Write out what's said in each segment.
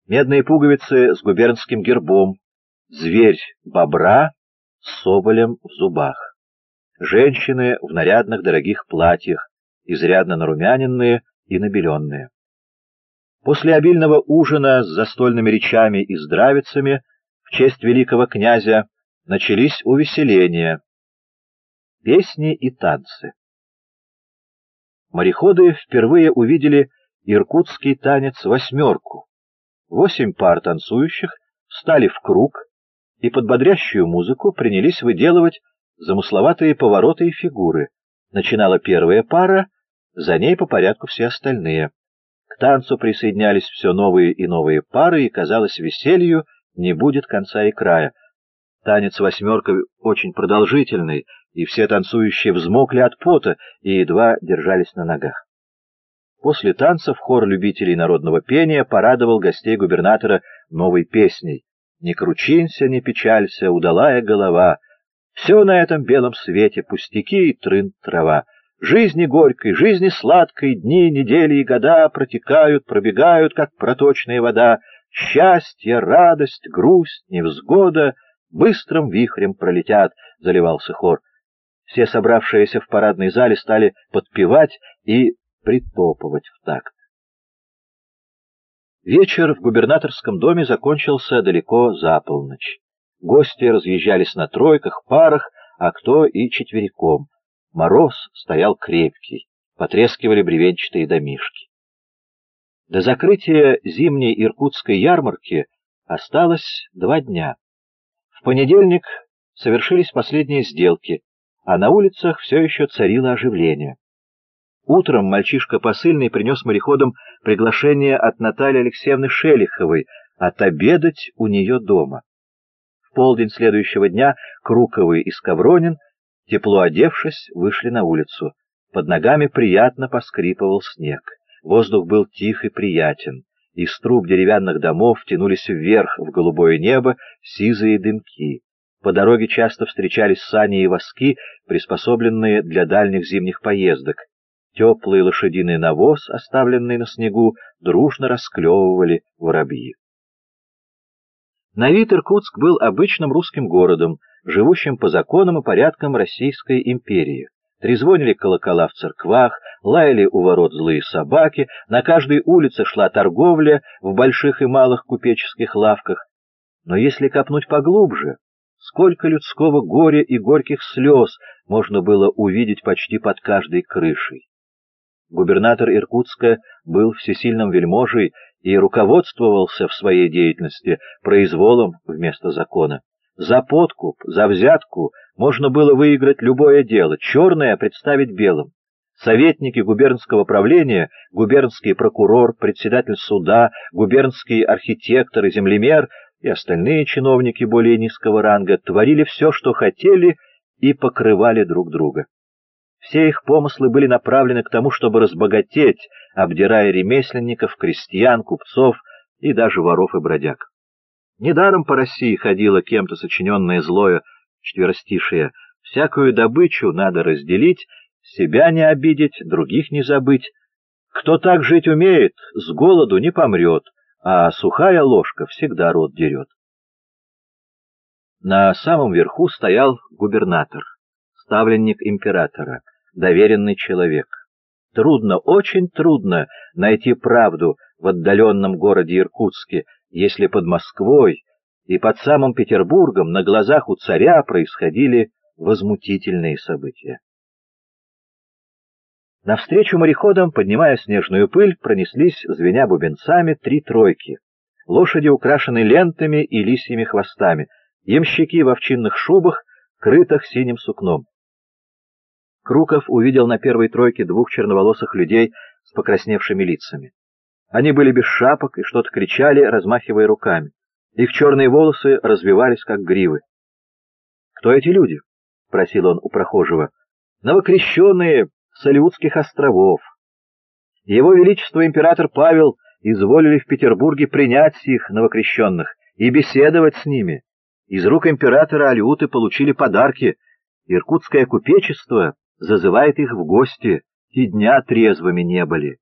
медные пуговицы с губернским гербом, зверь бобра с соболем в зубах. Женщины в нарядных дорогих платьях, изрядно нарумяненные и набеленные. После обильного ужина с застольными речами и здравицами в честь великого князя начались увеселения, песни и танцы. Мореходы впервые увидели иркутский танец «восьмерку». 8 пар танцующих встали в круг и под бодрящую музыку принялись выделывать замысловатые повороты и фигуры. Начинала первая пара, за ней по порядку все остальные. К танцу присоединялись все новые и новые пары, и, казалось, веселью не будет конца и края. Танец «восьмерка» очень продолжительный, и все танцующие взмокли от пота и едва держались на ногах. После танцев хор любителей народного пения порадовал гостей губернатора новой песней: «Не кручинься, не печалься, удалая голова, все на этом белом свете пустяки и трын-трава. Жизни горькой, жизни сладкой, дни, недели и года протекают, пробегают, как проточная вода. Счастье, радость, грусть, невзгода быстрым вихрем пролетят», — заливался хор. Все собравшиеся в парадной зале стали подпевать и притопывать в такт. Вечер в губернаторском доме закончился далеко за полночь. Гости разъезжались на тройках, парах, а кто и четвериком. Мороз стоял крепкий, потрескивали бревенчатые домишки. До закрытия зимней иркутской ярмарки осталось 2 дня. В понедельник совершились последние сделки, а на улицах все еще царило оживление. Утром мальчишка посыльный принес мореходам приглашение от Натальи Алексеевны Шелиховой отобедать у нее дома. В полдень следующего дня Круковы и Скавронин, тепло одевшись, вышли на улицу. Под ногами приятно поскрипывал снег. Воздух был тих и приятен. Из труб деревянных домов тянулись вверх в голубое небо сизые дымки. По дороге часто встречались сани и воски, приспособленные для дальних зимних поездок. Теплый лошадиный навоз, оставленный на снегу, дружно расклевывали воробьи. На вид Иркутск был обычным русским городом, живущим по законам и порядкам Российской империи. Трезвонили колокола в церквах, лаяли у ворот злые собаки, на каждой улице шла торговля в больших и малых купеческих лавках. Но если копнуть поглубже, сколько людского горя и горьких слез можно было увидеть почти под каждой крышей. Губернатор Иркутска был всесильным вельможей и руководствовался в своей деятельности произволом вместо закона. За подкуп, за взятку можно было выиграть любое дело, черное представить белым. Советники губернского правления, губернский прокурор, председатель суда, губернский архитектор и землемер и остальные чиновники более низкого ранга творили все, что хотели, и покрывали друг друга. Все их помыслы были направлены к тому, чтобы разбогатеть, обдирая ремесленников, крестьян, купцов и даже воров и бродяг. Недаром по России ходило кем-то сочиненное злое четверостишее: «Всякую добычу надо разделить, себя не обидеть, других не забыть. Кто так жить умеет, с голоду не помрет, а сухая ложка всегда рот дерет». На самом верху стоял губернатор, ставленник императора, доверенный человек. Трудно, очень трудно найти правду в отдаленном городе Иркутске, если под Москвой и под самым Петербургом на глазах у царя происходили возмутительные события. Навстречу мореходам, поднимая снежную пыль, пронеслись, звеня бубенцами, 3 тройки. Лошади украшены лентами и лисьими хвостами, ямщики в овчинных шубах, крытых синим сукном. Круков увидел на первой тройке 2 черноволосых людей с покрасневшими лицами. Они были без шапок и что-то кричали, размахивая руками. Их черные волосы развивались, как гривы. «Кто эти люди?» — просил он у прохожего. «Новокрещенные с Алеутских островов. Его Величество император Павел изволили в Петербурге принять сих новокрещенных и беседовать с ними. Из рук императора алеуты получили подарки. Иркутское купечество зазывает их в гости, и дня трезвыми не были.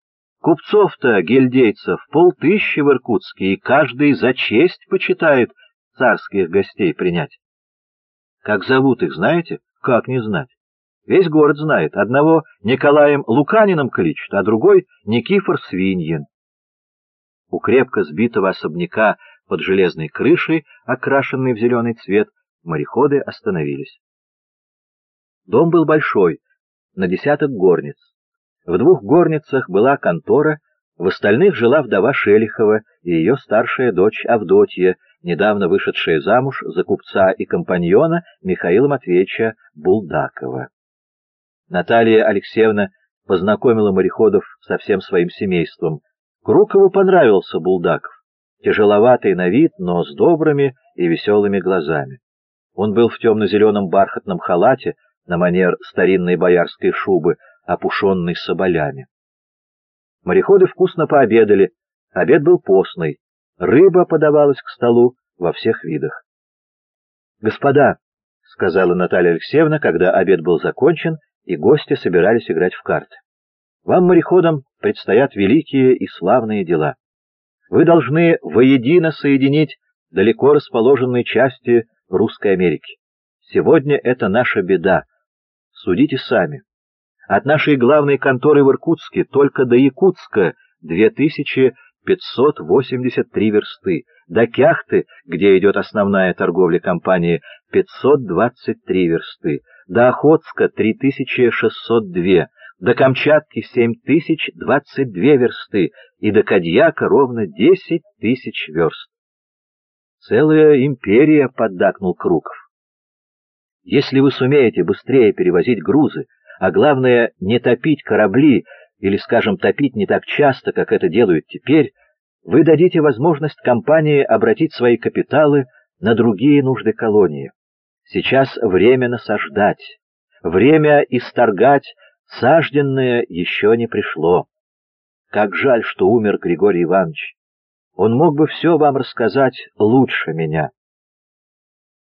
Купцов-то, гильдейцев, 500 в Иркутске, и каждый за честь почитает царских гостей принять. Как зовут их, знаете? Как не знать? Весь город знает. Одного Николаем Луканиным кличут, а другой Никифор Свиньин. У крепко сбитого особняка под железной крышей, окрашенной в зеленый цвет, мореходы остановились. Дом был большой, на 10 горниц. В 2 горницах была контора, в остальных жила вдова Шелихова и ее старшая дочь Авдотья, недавно вышедшая замуж за купца и компаньона Михаила Матвеевича Булдакова. Наталья Алексеевна познакомила мореходов со всем своим семейством. Крукову понравился Булдаков, тяжеловатый на вид, но с добрыми и веселыми глазами. Он был в темно-зеленом бархатном халате, на манер старинной боярской шубы, опушенной соболями. Мореходы вкусно пообедали, обед был постный, рыба подавалась к столу во всех видах. «Господа», — сказала Наталья Алексеевна, когда обед был закончен, и гости собирались играть в карты, — «вам, мореходам, предстоят великие и славные дела. Вы должны воедино соединить далеко расположенные части Русской Америки. Сегодня это наша беда. Судите сами. От нашей главной конторы в Иркутске только до Якутска 2583 версты, до Кяхты, где идет основная торговля компании, 523 версты, до Охотска 3602, до Камчатки 7022 версты и до Кадьяка ровно 10 тысяч верст. «Целая империя», — поддакнул Круков. «Если вы сумеете быстрее перевозить грузы, а главное не топить корабли, или, скажем, топить не так часто, как это делают теперь, вы дадите возможность компании обратить свои капиталы на другие нужды колонии. Сейчас время насаждать, время исторгать сажденное еще не пришло. Как жаль, что умер Григорий Иванович. Он мог бы все вам рассказать лучше меня».